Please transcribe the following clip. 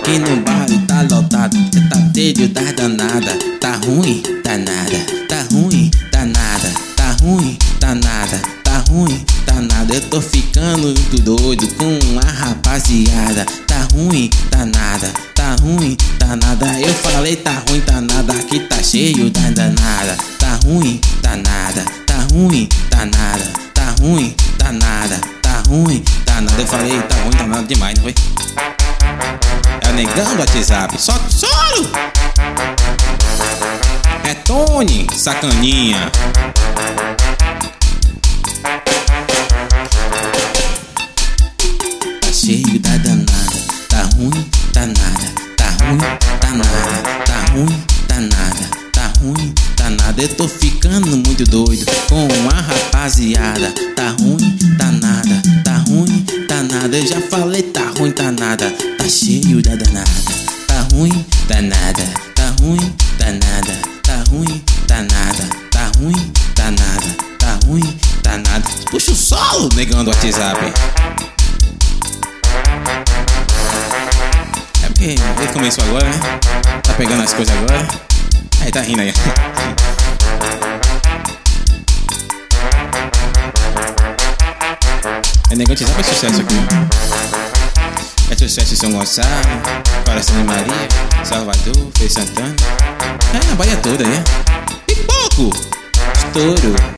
aqui no baile tá lotado. Tá telho das danada. Tá ruim, tá nada. Tá ruim, tá nada. Tá ruim, tá nada. Tá ruim, tá nada. Eu tô ficando muito doido com a rapaziada. Tá ruim, tá nada. Tá ruim, tá nada. Eu falei tá ruim, tá nada. Aqui tá cheio da danada. Tá ruim, tá nada. Tá ruim, tá nada. Tá ruim, tá nada. Tá ruim, tá nada. Eu falei tá ruim, tá nada demais, não foi? É o Negão do WhatsApp. Solta o solo! É Tony, sacaninha. Tá cheio da danada. Tá ruim, tá nada. Tá ruim, tá nada. Tá ruim, tá nada. Tá ruim, tá nada. Eu tô ficando muito doido com a rapaziada. Tá ruim, tá nada. Tá ruim, tá nada. Eu já falei tá ruim, tá nada. Tá cheio da danada. Tá ruim, tá nada. Tá ruim, tá nada. Tá ruim, tá nada. Tá ruim, tá nada. Tá ruim, tá nada. Puxa o solo, Negão do WhatsApp. É porque ele começou agora, né? Tá pegando as coisas agora. Aí tá rindo aí. É Negão do WhatsApp, é sucesso aqui. É sucesso em São Gonçalo, Coração de Maria, Salvador, Feira Santana. É a Bahia toda, né? Pipoco! Estouro!